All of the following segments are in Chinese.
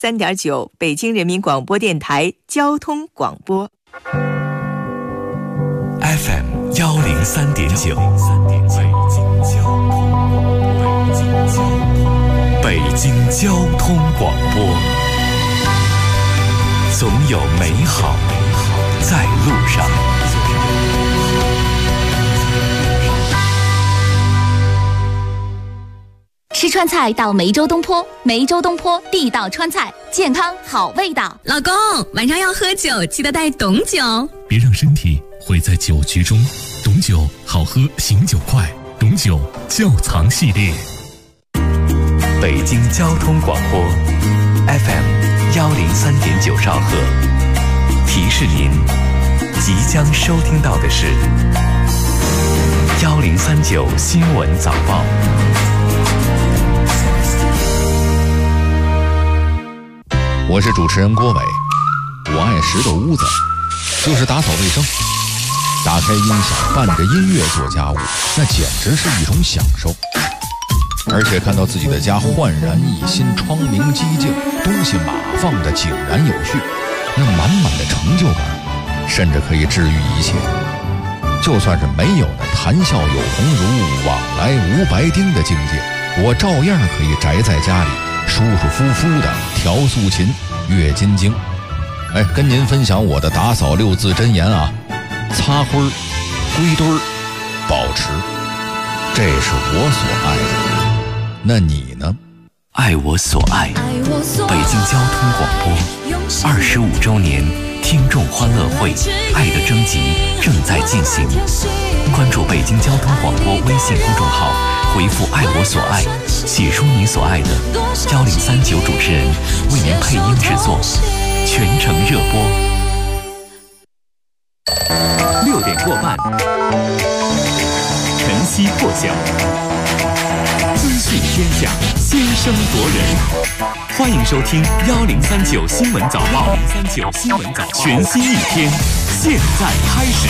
103.9北京人民广播电台交通广播 FM 103.9，北京交通广播，总有美好在路上。 吃川菜到梅州东坡，梅州东坡地道川菜，健康好味道。 老公，晚上要喝酒，记得带董酒， 别让身体毁在酒局中。董酒好喝，醒酒快。董酒窖藏系列。北京交通广播 FM 103.9兆赫，提示您即将收听到的是1039新闻早报。 我是主持人郭伟，我爱拾掇屋子，就是打扫卫生。打开音响，伴着音乐做家务，那简直是一种享受。而且看到自己的家焕然一新，窗明几净，东西码放得井然有序，那满满的成就感，甚至可以治愈一切。就算是没有那谈笑有鸿儒，往来无白丁的境界，我照样可以宅在家里，舒舒服服的调素琴、阅金经。跟您分享我的打扫6字真言啊：擦灰儿、归堆儿、保持，这是我所爱的。那你呢？ 爱我所爱，北京交通广播25周年听众欢乐会爱的征集正在进行，关注北京交通广播微信公众号，回复爱我所爱，写出你所爱的，1039主持人为您配音制作，全程热播。6点过半，晨曦破晓，资讯天下，先声夺人。欢迎收听1039新闻早报，1039新闻早报，全新一天，现在开始。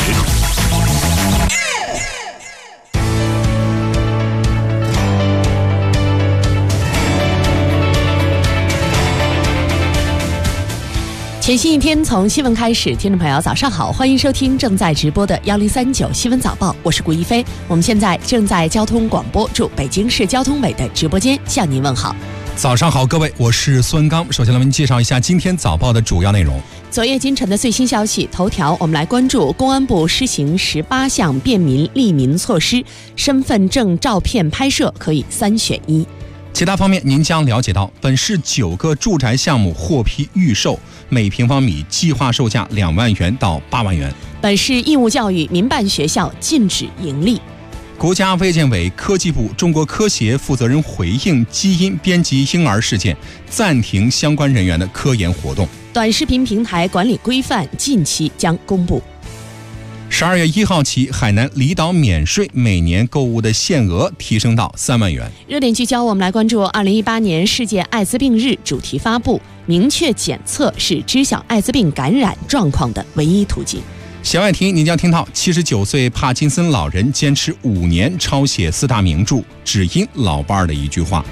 全新一天从新闻开始，听众朋友早上好，欢迎收听正在直播的1039新闻早报，我是顾一飞。我们现在正在交通广播驻北京市交通委的直播间向您问好。 早上好，各位，我是孙刚。首先来为您介绍一下今天早报的主要内容。 昨夜今晨的最新消息，头条我们来关注公安部施行18项便民利民措施，身份证照片拍摄可以3选1。 其他方面，您将了解到，本市9个住宅项目获批预售，每平方米计划售价2万元到8万元。 本市义务教育民办学校禁止盈利。 国家卫健委、科技部、中国科协负责人回应基因编辑婴儿事件，暂停相关人员的科研活动。 短视频平台管理规范近期将公布。 12月1号起，海南离岛免税每年购物的限额提升到3万元。 热点聚焦，我们来关注2018年世界艾滋病日主题发布，明确检测是知晓艾滋病感染状况的唯一途径。 弦外听，您将听到79岁帕金森老人坚持5年抄写4大名著，只因老伴儿的一句话。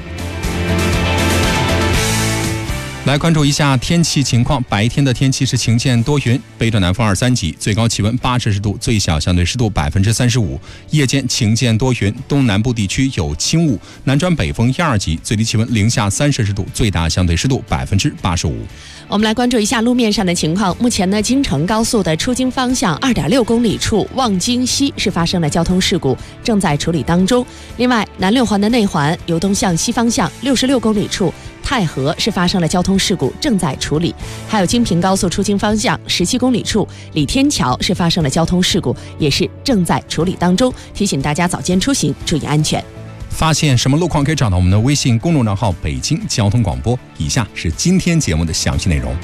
来关注一下天气情况，白天的天气是晴间多云，北转南风2、3级，最高气温80度，最小相对湿度35%。夜间晴间多云，东南部地区有轻雾，南转北风1、2级，最低气温零下3摄氏度，最大相对湿度85%。 我们来关注一下路面上的情况。目前呢，京承高速的出京方向2.6公里处望京西是发生了交通事故，正在处理当中。另外，南6环的内环由东向西方向66公里处太和是发生了交通事故，正在处理。还有京平高速出京方向17公里处李天桥是发生了交通事故，也是正在处理当中，提醒大家早间出行注意安全。 发现什么路况可以找到我们的微信公众账号北京交通广播。以下是今天节目的详细内容。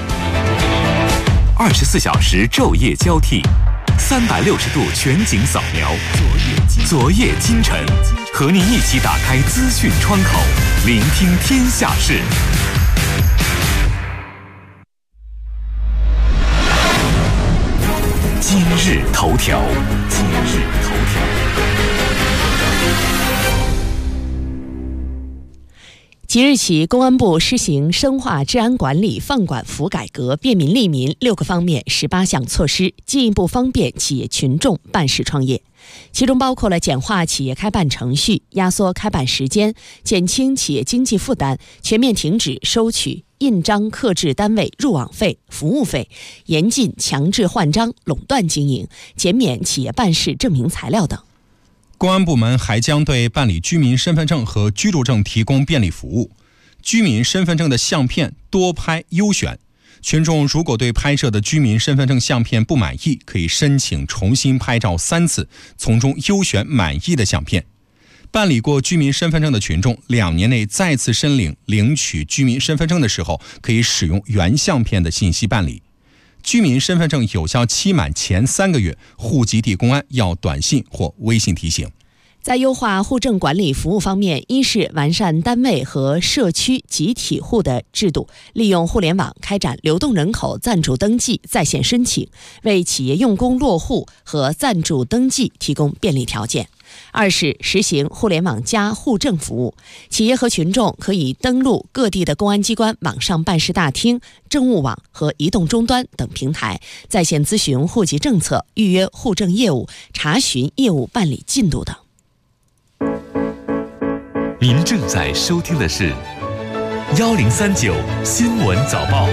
24小时昼夜交替，360度全景扫描，昨夜今晨，和您一起打开资讯窗口，聆听天下事。今日头条。 即日起，公安部施行深化治安管理放管服改革便民利民6个方面18项措施，进一步方便企业群众办事创业。其中包括了简化企业开办程序、压缩开办时间、减轻企业经济负担、全面停止收取印章刻制单位入网费、服务费，严禁强制换章、垄断经营，减免企业办事证明材料等。 公安部门还将对办理居民身份证和居住证提供便利服务。居民身份证的相片多拍优选，群众如果对拍摄的居民身份证相片不满意，可以申请重新拍照3次，从中优选满意的相片。办理过居民身份证的群众2年内再次申领取居民身份证的时候，可以使用原相片的信息办理。居民身份证有效期满前3个月，户籍地公安要短信或微信提醒。 在优化户政管理服务方面，一是完善单位和社区集体户的制度，利用互联网开展流动人口暂住登记在线申请，为企业用工落户和暂住登记提供便利条件。二是实行互联网加户政服务，企业和群众可以登录各地的公安机关网上办事大厅、政务网和移动终端等平台，在线咨询户籍政策、预约户政业务、查询业务办理进度等。 您正在收听的是1039新闻早报。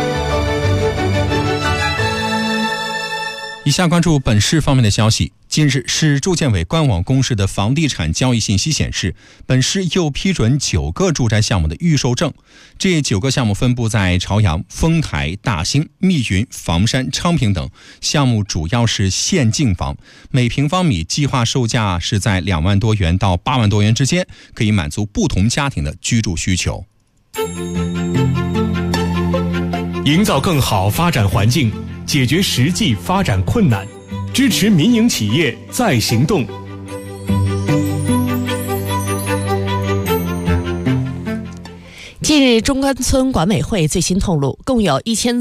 以下关注本市方面的消息。近日，市住建委官网公示的房地产交易信息显示，本市又批准9个住宅项目的预售证。这9个项目分布在朝阳、丰台、大兴、密云、房山、昌平等，项目主要是现净房，每平方米计划售价是在2万多元到8万多元之间，可以满足不同家庭的居住需求。 营造更好发展环境，解决实际发展困难，支持民营企业再行动。 近日，中关村管委会最新透露，共有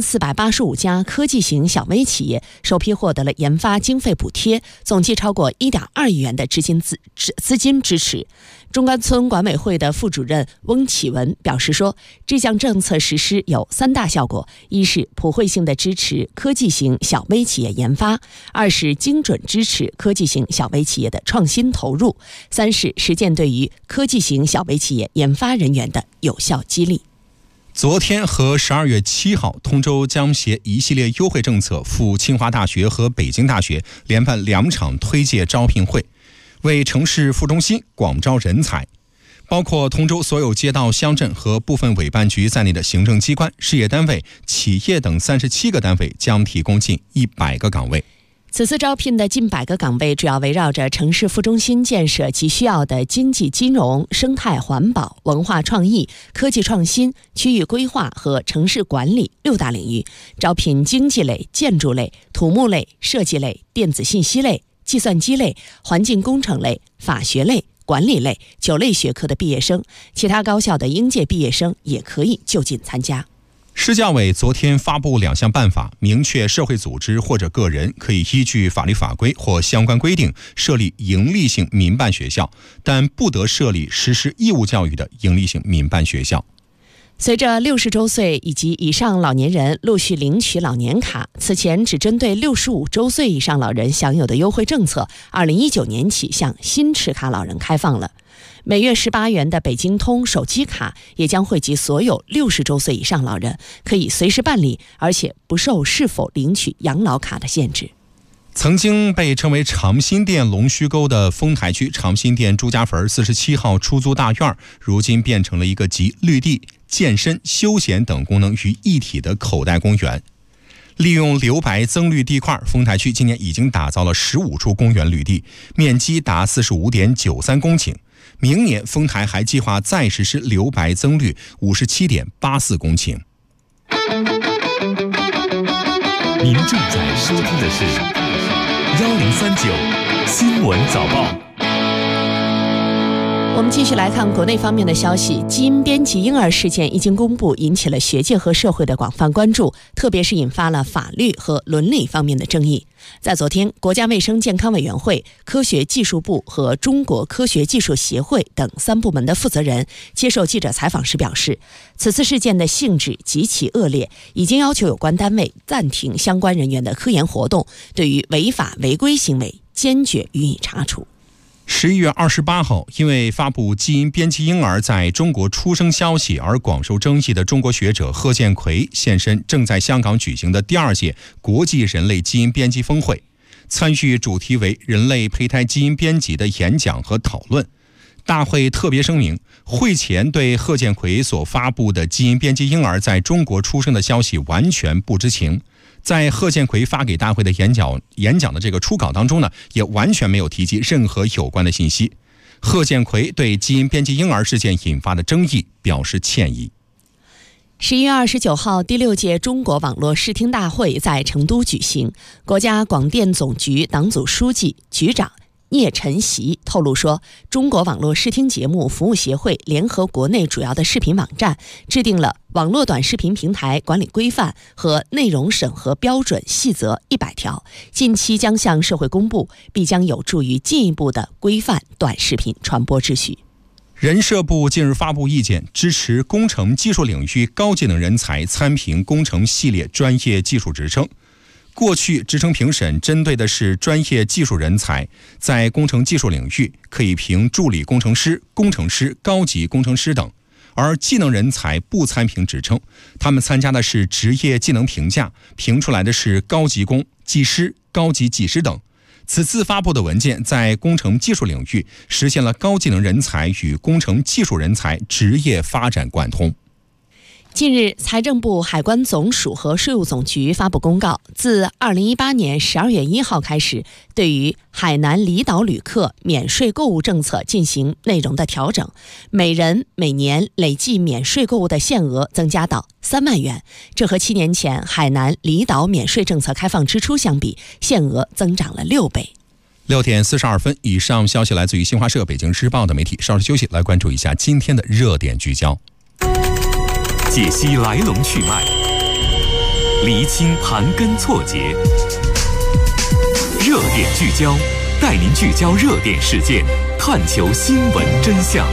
1485家科技型小微企业首批获得了研发经费补贴，总计超过1.2亿元的资金支持。中关村管委会的副主任翁启文表示说，这项政策实施有3大效果：一是普惠性的支持科技型小微企业研发；二是精准支持科技型小微企业的创新投入；三是实践对于科技型小微企业研发人员的有效激励。 昨天和12月7号，通州将携一系列优惠政策赴清华大学和北京大学连办2场推介招聘会，为城市副中心广招人才。包括通州所有街道乡镇和部分委办局在内的行政机关、事业单位、企业等37个单位将提供近100个岗位。 此次招聘的近100个岗位主要围绕着城市副中心建设及需要的经济金融、生态环保、文化创意、科技创新、区域规划和城市管理6大领域，招聘经济类、建筑类、土木类、设计类、电子信息类、计算机类、环境工程类、法学类、管理类9类学科的毕业生，其他高校的应届毕业生也可以就近参加。 市教委昨天发布2项办法，明确社会组织或者个人可以依据法律法规或相关规定设立营利性民办学校，但不得设立实施义务教育的营利性民办学校。 随着60周岁以及以上老年人陆续领取老年卡，此前只针对65周岁以上老人享有的优惠政策，2019年起向新持卡老人开放了。每月18元的北京通手机卡也将惠及所有60周岁以上老人，可以随时办理，而且不受是否领取养老卡的限制。 曾经被称为长辛店龙须沟的丰台区长辛店朱家坟47号出租大院，如今变成了一个集绿地、健身、休闲等功能于一体的口袋公园。利用留白增绿地块，丰台区今年已经打造了15处公园绿地，面积达45.93公顷。明年丰台还计划再实施留白增绿57.84公顷。 您正在收听的是1039新闻早报。 我们继续来看国内方面的消息。基因编辑婴儿事件一经公布，引起了学界和社会的广泛关注，特别是引发了法律和伦理方面的争议。在昨天，国家卫生健康委员会、科学技术部和中国科学技术协会等3部门的负责人接受记者采访时表示，此次事件的性质极其恶劣，已经要求有关单位暂停相关人员的科研活动，对于违法违规行为坚决予以查处。 11月28号，因为发布基因编辑婴儿在中国出生消息而广受争议的中国学者贺建奎现身正在香港举行的第2届国际人类基因编辑峰会，参与主题为人类胚胎基因编辑的演讲和讨论。大会特别声明，会前对贺建奎所发布的基因编辑婴儿在中国出生的消息完全不知情。在贺建奎发给大会的演讲的这个初稿当中呢，也完全没有提及任何有关的信息。贺建奎对基因编辑婴儿事件引发的争议表示歉意。 11月29号，第6届中国网络视听大会在成都举行。国家广电总局党组书记、局长聂晨曦透露说，中国网络视听节目服务协会联合国内主要的视频网站，制定了网络短视频平台管理规范和内容审核标准细则100条，近期将向社会公布，必将有助于进一步的规范短视频传播秩序。 人社部近日发布意见，支持工程技术领域高技能人才参评工程系列专业技术职称。过去职称评审针对的是专业技术人才，在工程技术领域可以评助理工程师、工程师、高级工程师等，而技能人才不参评职称，他们参加的是职业技能评价，评出来的是高级工、技师、高级技师等。此次发布的文件在工程技术领域实现了高技能人才与工程技术人才职业发展贯通。 近日，财政部、海关总署和税务总局发布公告，自2018年12月1号开始，对于海南离岛旅客免税购物政策进行内容的调整，每人每年累计免税购物的限额增加到3万元，这和7年前海南离岛免税政策开放之初相比，限额增长了6倍。 6点42分，以上消息来自于新华社、北京日报的媒体。稍事休息，来关注一下今天的热点聚焦。 解析来龙去脉，厘清盘根错节，热点聚焦，带您聚焦热点事件，探求新闻真相。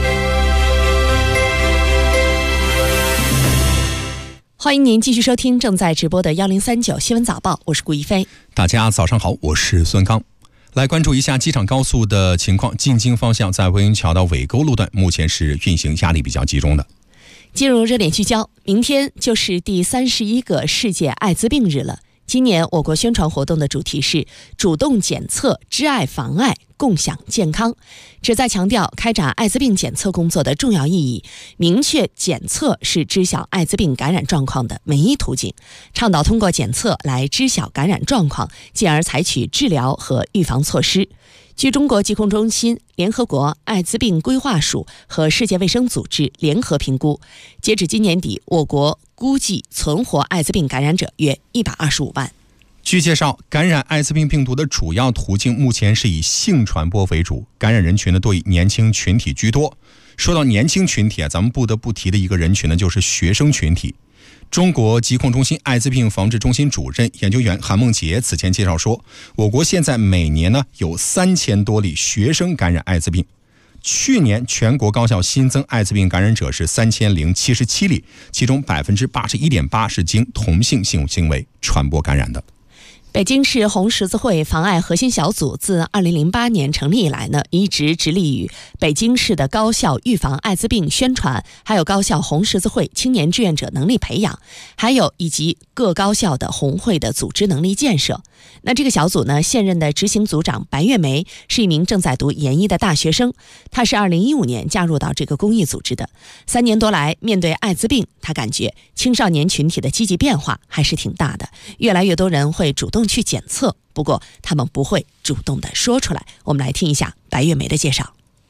欢迎您继续收听正在直播的1039新闻早报，我是顾一飞。 大家早上好，我是孙刚。来关注一下机场高速的情况，进京方向在魏云桥到尾沟路段目前是运行压力比较集中的。 进入热点聚焦，明天就是第31个世界艾滋病日了。今年我国宣传活动的主题是主动检测，知爱防艾，共享健康，旨在强调开展艾滋病检测工作的重要意义，明确检测是知晓艾滋病感染状况的唯一途径，倡导通过检测来知晓感染状况，进而采取治疗和预防措施。据中国疾控中心、联合国艾滋病规划署和世界卫生组织联合评估，截止今年底，我国估计存活艾滋病感染者约125万。 据介绍，感染艾滋病病毒的主要途径目前是以性传播为主，感染人群呢多以年轻群体居多。说到年轻群体咱们不得不提的一个人群呢，就是学生群体。中国疾控中心艾滋病防治中心主任研究员韩梦洁此前介绍说，我国现在每年呢有3000多例学生感染艾滋病。去年全国高校新增艾滋病感染者是3077例，其中81.8%是经同性性行为传播感染的。 北京市红十字会防艾核心小组自2008年成立以来呢，一直致力于北京市的高校预防艾滋病宣传，还有高校红十字会青年志愿者能力培养，还有以及各高校的红会的组织能力建设。那这个小组呢，现任的执行组长白月梅是一名正在读研一的大学生，她是2015年加入到这个公益组织的。3年多来，面对艾滋病，她感觉青少年群体的积极变化还是挺大的，越来越多人会主动去检测，不过他们不会主动的说出来。我们来听一下白月梅的介绍。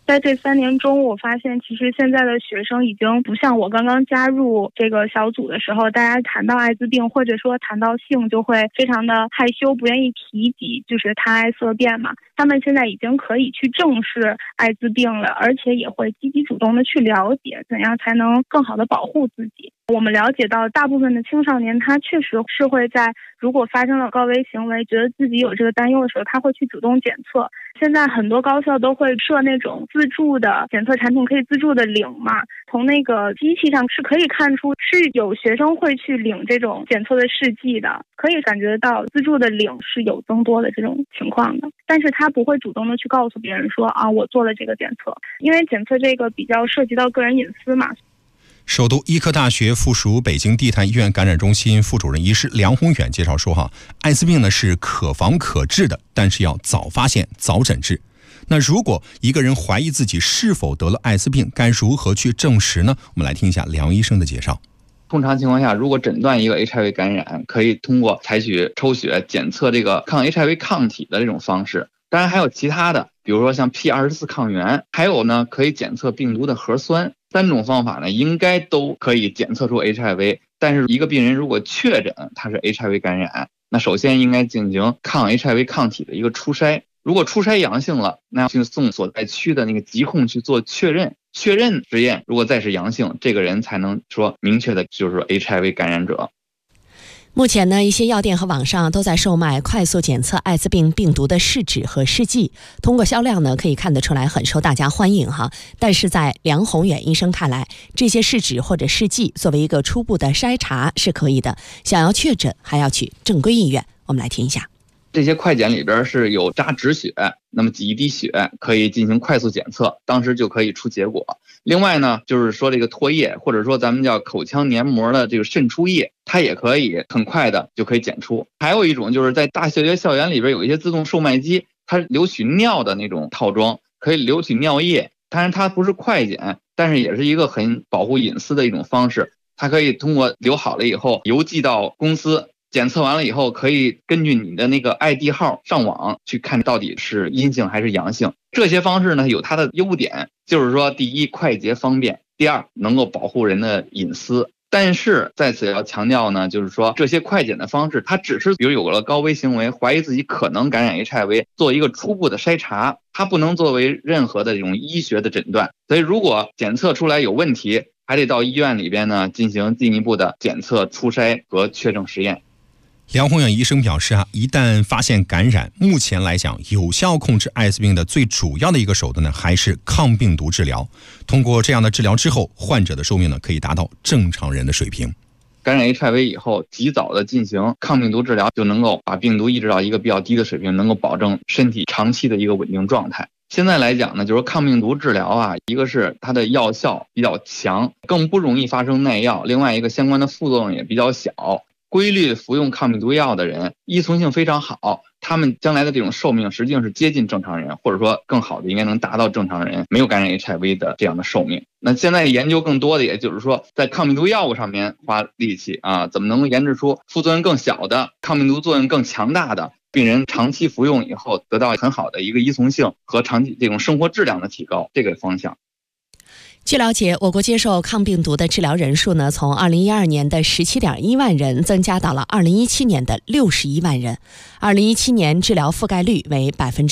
在这3年中，我发现其实现在的学生已经不像我刚刚加入这个小组的时候，大家谈到艾滋病或者说谈到性就会非常的害羞，不愿意提及就是谈爱色变嘛。他们现在已经可以去正视艾滋病了，而且也会积极主动的去了解怎样才能更好的保护自己。我们了解到大部分的青少年他确实是会在如果发生了高危行为，觉得自己有这个担忧的时候，他会去主动检测。现在很多高校都会设那种自助的检测产品，可以自助的领嘛，从那个机器上是可以看出是有学生会去领这种检测的试剂的，可以感觉到自助的领是有增多的这种情况的。但是他不会主动的去告诉别人说啊，我做了这个检测，因为检测这个比较涉及到个人隐私嘛。 首都医科大学附属北京地坛医院感染中心副主任医师梁宏远介绍说艾滋病呢是可防可治的，但是要早发现早诊治。那如果一个人怀疑自己是否得了艾滋病，该如何去证实呢？我们来听一下梁医生的介绍。 通常情况下，如果诊断一个 HIV 感染，可以通过采取抽血检测这个抗 HIV 抗体的这种方式。当然还有其他的，比如说像 P24 抗原，还有呢可以检测病毒的核酸。3种方法呢应该都可以检测出 HIV。但是一个病人如果确诊他是 HIV 感染，那首先应该进行抗 HIV 抗体的一个初筛。如果初筛阳性了，那去送所在区的那个疾控去做确认实验，如果再是阳性，这个人才能说明确的就是 HIV 感染者。 目前呢，一些药店和网上都在售卖快速检测艾滋病病毒的试纸和试剂，通过销量呢可以看得出来很受大家欢迎哈。但是在梁宏远医生看来，这些试纸或者试剂作为一个初步的筛查是可以的，想要确诊还要去正规医院。我们来听一下。 这些快检里边是有扎止血，那么挤一滴血可以进行快速检测，当时就可以出结果。另外呢，就是说这个唾液或者说咱们叫口腔黏膜的这个渗出液，它也可以很快的就可以检出。还有一种就是在大学校园里边有一些自动售卖机，它留取尿的那种套装，可以留取尿液。当然它不是快检，但是也是一个很保护隐私的一种方式。它可以通过留好了以后邮寄到公司，检测完了以后，可以根据你的那个 ID 号上网去看到底是阴性还是阳性。这些方式呢有它的优点，就是说第一快捷方便，第二能够保护人的隐私。但是在此要强调呢，就是说这些快检的方式，它只是比如有了高危行为，怀疑自己可能感染 HIV， 做一个初步的筛查，它不能作为任何的这种医学的诊断。所以如果检测出来有问题，还得到医院里边呢进行进一步的检测、初筛和确证实验。 梁宏远医生表示一旦发现感染，目前来讲，有效控制艾滋病的最主要的一个手段呢，还是抗病毒治疗。通过这样的治疗之后，患者的寿命呢，可以达到正常人的水平。 感染 HIV 以后，及早的进行抗病毒治疗，就能够把病毒抑制到一个比较低的水平，能够保证身体长期的一个稳定状态。现在来讲呢，就是抗病毒治疗一个是它的药效比较强，更不容易发生耐药，另外一个相关的副作用也比较小。规律服用抗病毒药的人依存性非常好，他们将来的这种寿命实际上是接近正常人，或者说更好的应该能达到正常人没有感染 HIV 的这样的寿命。那现在研究更多的也就是说在抗病毒药物上面花力气怎么能够研制出副作用更小的、抗病毒作用更强大的，病人长期服用以后得到很好的一个依从性和长期这种生活质量的提高，这个方向。 据了解，我国接受抗病毒的治疗人数呢，从2012年的17.1万人增加到了2017年的61万人。2017年治疗覆盖率为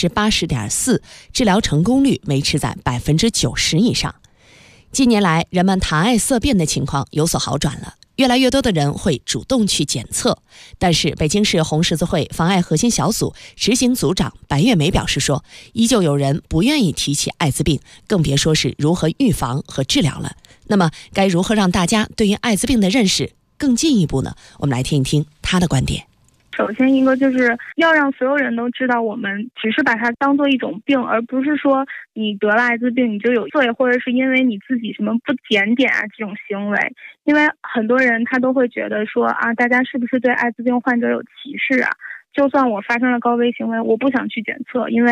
80.4%， 治疗成功率维持在 90% 以上。近年来，人们谈爱色变的情况有所好转了。越来越多的人会主动去检测，但是北京市红十字会防艾核心小组执行组长白月梅表示说，依旧有人不愿意提起艾滋病，更别说是如何预防和治疗了。那么该如何让大家对于艾滋病的认识更进一步呢？我们来听一听他的观点。 首先一个就是要让所有人都知道，我们只是把它当做一种病，而不是说你得了艾滋病你就有罪，或者是因为你自己什么不检点这种行为。因为很多人他都会觉得说大家是不是对艾滋病患者有歧视就算我发生了高危行为，我不想去检测，因为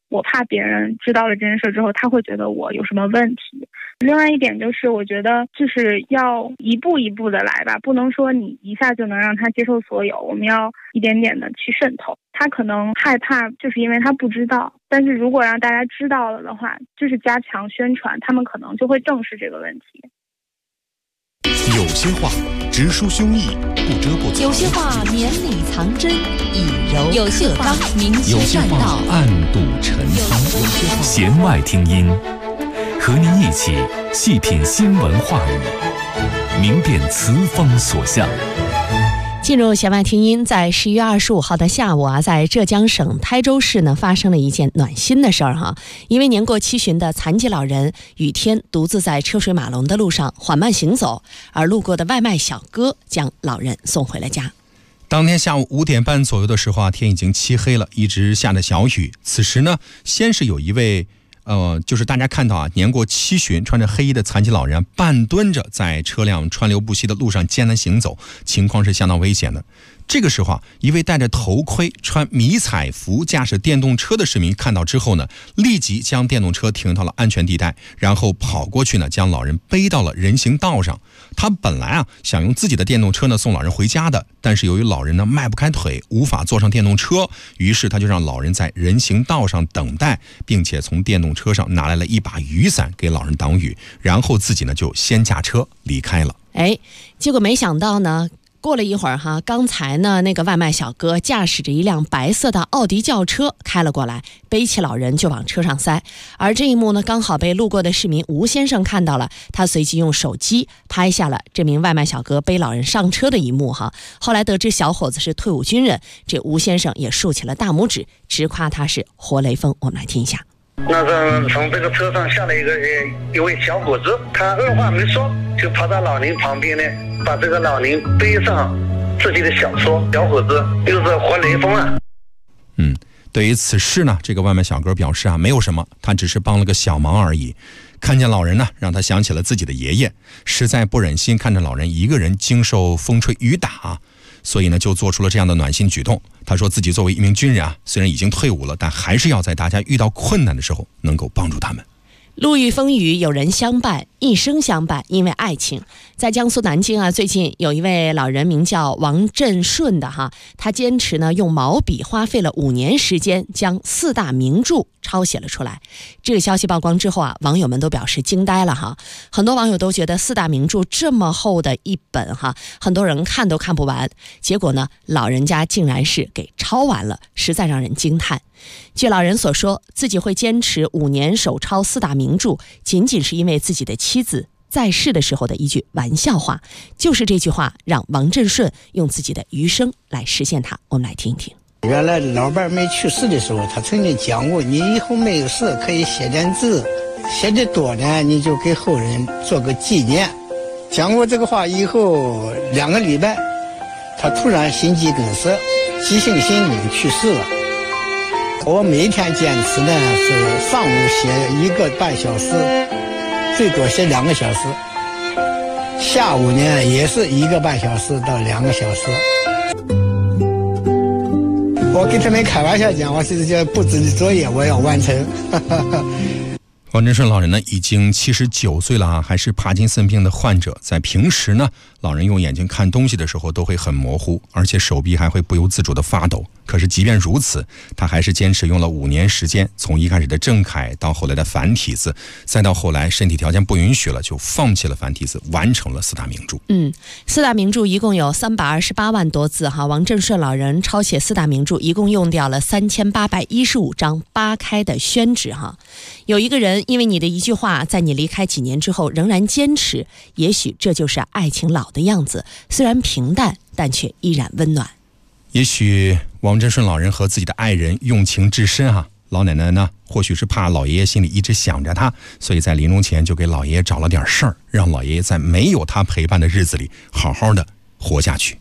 我怕别人知道了这件事之后，他会觉得我有什么问题。另外一点就是，我觉得就是要一步一步的来吧，不能说你一下就能让他接受所有，我们要一点点的去渗透。他可能害怕，就是因为他不知道，但是如果让大家知道了的话，就是加强宣传，他们可能就会正视这个问题。 有些话直抒胸臆，不遮不藏； 有些话绵里藏针，以柔有些话明有些轩话道， 暗度陈仓，弦外听音，和您一起细品新闻话语，明辨词风所向。 进入弦外听音，在11月25号的下午啊，在浙江省台州市呢发生了一件暖心的事儿哈。一位年过70旬的残疾老人雨天独自在车水马龙的路上缓慢行走，而路过的外卖小哥将老人送回了家。 当天下午5点半左右的时候啊，天已经漆黑了，一直下着小雨。此时呢，先是有一位就是大家看到啊，年过70旬穿着黑衣的残疾老人半蹲着在车辆川流不息的路上艰难行走，情况是相当危险的。这个时候啊，一位戴着头盔穿迷彩服驾驶电动车的市民看到之后呢，立即将电动车停到了安全地带，然后跑过去呢，将老人背到了人行道上。他本来啊想用自己的电动车呢送老人回家的，但是由于老人呢迈不开腿，无法坐上电动车，于是他就让老人在人行道上等待，并且从电动车上拿来了一把雨伞给老人挡雨，然后自己呢就先驾车离开了。 结果没想到呢，过了一会儿哈，刚才呢那个外卖小哥驾驶着一辆白色的奥迪轿车开了过来，背起老人就往车上塞。而这一幕呢，刚好被路过的市民吴先生看到了，他随即用手机拍下了这名外卖小哥背老人上车的一幕哈。后来得知小伙子是退伍军人，这吴先生也竖起了大拇指，直夸他是活雷锋。我们来听一下。 那是从这个车上下来一位小伙子，他二话没说就跑到老林旁边呢，把这个老林背上自己的小车。小伙子又是活雷锋啊！ 对于此事呢，这个外卖小哥表示啊，没有什么，他只是帮了个小忙而已。看见老人呢，让他想起了自己的爷爷，实在不忍心看着老人一个人经受风吹雨打，所以呢，就做出了这样的暖心举动。他说自己作为一名军人啊，虽然已经退伍了，但还是要在大家遇到困难的时候能够帮助他们。 路遇风雨有人相伴，一生相伴，因为爱情。在江苏南京啊，最近有一位老人名叫王振顺的哈，他坚持呢用毛笔花费了5年时间，将4大名著抄写了出来。这个消息曝光之后啊，网友们都表示惊呆了哈。很多网友都觉得4大名著这么厚的一本哈，很多人看都看不完。结果呢，老人家竟然是给抄完了，实在让人惊叹。据老人所说，自己会坚持5年手抄4大名著，仅仅是因为自己的妻子在世的时候的一句玩笑话。就是这句话让王振顺用自己的余生来实现它。我们来听一听。 原来老伴没去世的时候，他曾经讲过，你以后没有事可以写点字，写的多呢你就给后人做个纪念。讲过这个话以后2个礼拜，他突然心肌梗塞，急性心梗去世了。我每一天坚持呢是上午写1个半小时，最多写2个小时，下午呢也是1个半小时到2个小时。我跟他们开玩笑讲，我是这布置的作业我要完成。 王振顺老人呢已经79岁了啊，还是帕金森病的患者。在平时呢，老人用眼睛看东西的时候都会很模糊，而且手臂还会不由自主的发抖。可是即便如此，他还是坚持用了5年时间，从一开始的正楷到后来的繁体字，再到后来身体条件不允许了，就放弃了繁体字，完成了4大名著。 4大名著一共有328万多字哈。王振顺老人抄写4大名著一共用掉了3815张8开的宣纸哈。有一个人因为你的一句话，在你离开几年之后仍然坚持，也许这就是爱情老的样子，虽然平淡，但却依然温暖。 也许王振顺老人和自己的爱人用情至深哈，老奶奶呢或许是怕老爷爷心里一直想着他，所以在临终前就给老爷爷找了点事儿，让老爷爷在没有他陪伴的日子里好好的活下去。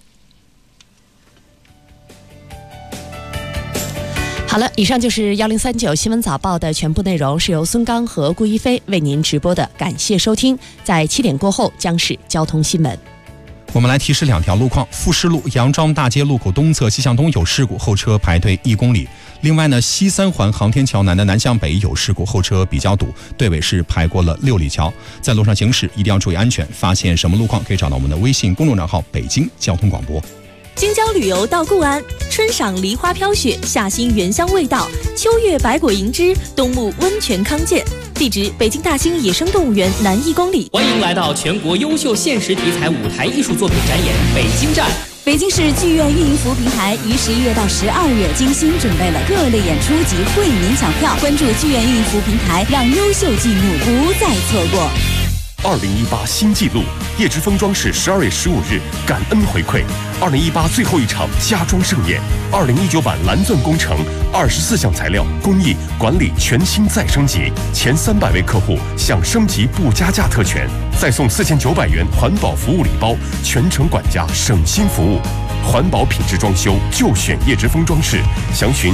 好了，以上就是1039新闻早报的全部内容，是由孙刚和顾一飞为您直播的，感谢收听。在7点过后将是交通新闻。 我们来提示2条路况：富士路杨庄大街路口东侧西向东有事故，后车排队1公里； 另外呢，西三环航天桥南的南向北有事故，后车比较堵，队尾是排过了6里桥。在路上行驶一定要注意安全，发现什么路况可以找到我们的微信公众账号北京交通广播。 京郊旅游到固安，春赏梨花飘雪，夏欣原香味道，秋月百果银枝，冬沐温泉康健。地址：北京大兴野生动物园南1公里。 欢迎来到全国优秀现实题材舞台艺术作品展演北京站。 北京市剧院运营服务平台于11月到12月精心准备了各类演出及惠民抢票，关注剧院运营服务平台，让优秀剧目不再错过。 2018新纪录，叶之峰装饰12月15日感恩回馈2018最后一场家装盛宴，2019版蓝钻工程24项材料工艺管理全新再升级，前300位客户享升级不加价特权，再送4900元环保服务礼包，全程管家省心服务。环保品质装修就选叶之峰装饰，详询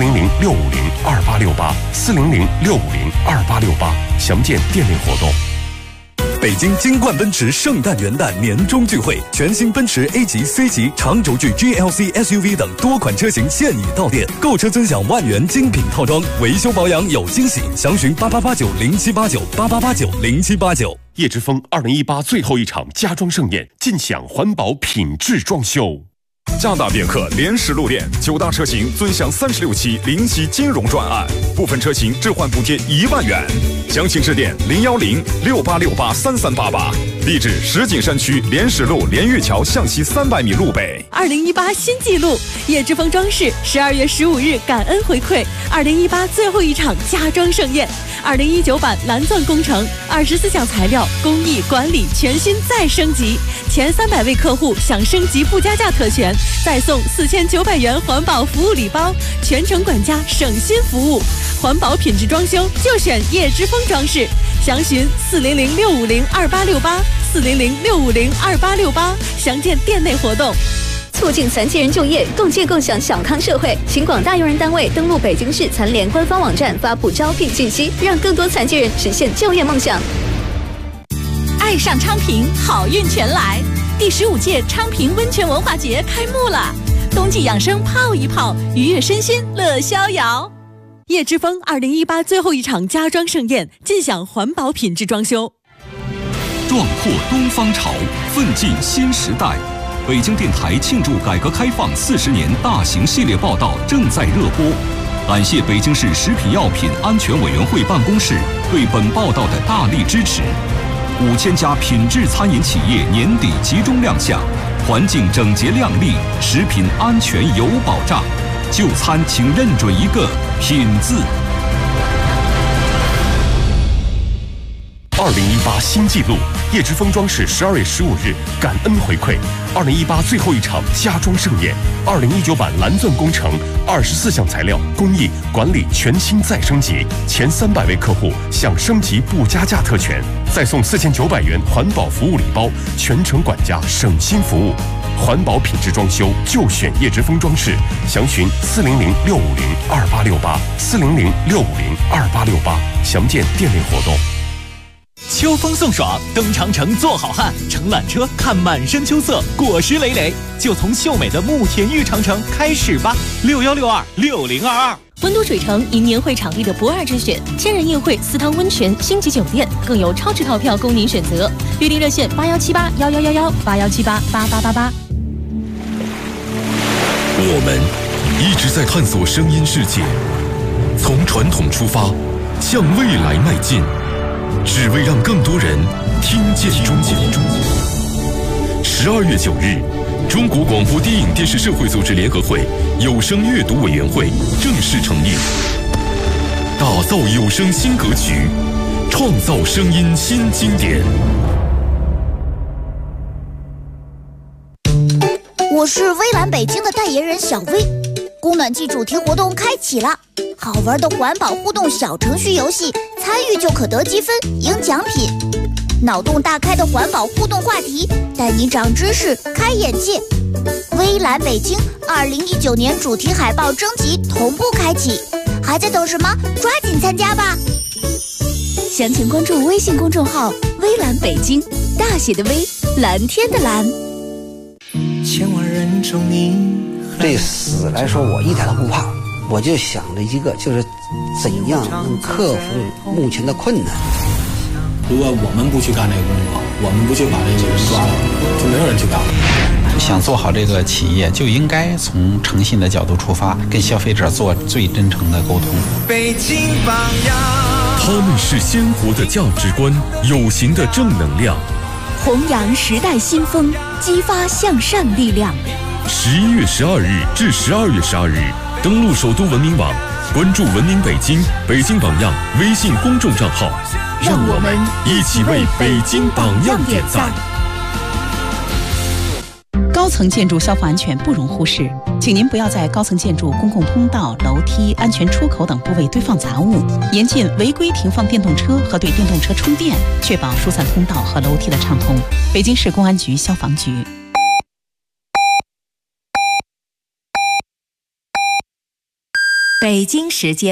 400-650-2868，400-650-2868，详见店内活动。 北京金冠奔驰圣诞元旦年终聚会，全新奔驰 A 级、C 级、长轴距 GLC SUV 等多款车型现已到店，购车尊享万元精品套装，维修保养有惊喜，详询8889078988890789。 叶之峰2018最后一场家装盛宴，尽享环保品质装修。 加大别克联实路店9大车型尊享36期零息金融专案，部分车型置换补贴1万元。详情致电01068683388，地址石景山区联实路连玉桥向西300米路北。 2018新纪录，叶之峰装饰12月15日感恩回馈2018最后一场家装盛宴，2019版蓝钻工程24项材料工艺管理全新再升级，前300位客户享升级不加价特权，再送4900元环保服务礼包，全程管家省心服务。环保品质装修就选叶之峰装饰，详询400-650-2868，400-650-2868，详见店内活动。 促进残疾人就业，共建共享小康社会，请广大用人单位登录北京市残联官方网站发布招聘信息，让更多残疾人实现就业梦想。 爱上昌平，好运全来！第15届昌平温泉文化节开幕了，冬季养生泡一泡，愉悦身心乐逍遥。叶之峰2018最后一场家装盛宴，尽享环保品质装修。 壮阔东方潮，奋进新时代。北京电台庆祝改革开放40年大型系列报道正在热播，感谢北京市食品药品安全委员会办公室对本报道的大力支持。5000家品质餐饮企业年底集中亮相，环境整洁亮丽，食品安全有保障。就餐请认准一个品字。 2018新纪录，叶之峰装饰12月15日感恩回馈2018最后一场家装盛宴，2019版蓝钻工程24项材料工艺管理全新再升级，前300位客户享升级不加价特权，再送4900元环保服务礼包，全程管家省心服务。环保品质装修就选叶之峰装饰，详询400-650-2868，400-650-2868，详见店内活动。 秋风送爽，登长城做好汉，乘缆车看满山秋色，果实累累，就从秀美的慕田峪长城开始吧！6162-6022。 温都水城因年会场地的不二之选，千人宴会、4汤温泉、星级酒店，更有超值套票供您选择。预订热线81781111，81788888。 我们一直在探索声音世界，从传统出发，向未来迈进，只为让更多人听见中国。12月9日，中国广播电影电视社会组织联合会有声阅读委员会正式成立，打造有声新格局，创造声音新经典。 我是微蓝北京的代言人小薇，供暖季主题活动开启了，好玩的环保互动小程序游戏，参与就可得积分赢奖品。脑洞大开的环保互动话题，带你长知识开眼界。微蓝北京2019年主题海报征集同步开启，还在等什么？抓紧参加吧！详情关注微信公众号微蓝北京，大写的微，蓝天的蓝。 对死来说，我一点都不怕。 我就想了一个，就是怎样能克服目前的困难。 如果我们不去干这个工作，我们不去把这个人抓了，就没有人去干了。 想做好这个企业，就应该从诚信的角度出发，跟消费者做最真诚的沟通。 北京榜样，他们是鲜活的价值观，有形的正能量， 弘扬时代新风，激发向善力量。 11月12日至12月12日，登录首都文明网，关注文明北京、北京榜样微信公众账号，让我们一起为北京榜样点赞。 高层建筑消防安全不容忽视，请您不要在高层建筑公共通道、楼梯、安全出口等部位堆放杂物，严禁违规停放电动车和对电动车充电，确保疏散通道和楼梯的畅通。北京市公安局消防局。 北京时间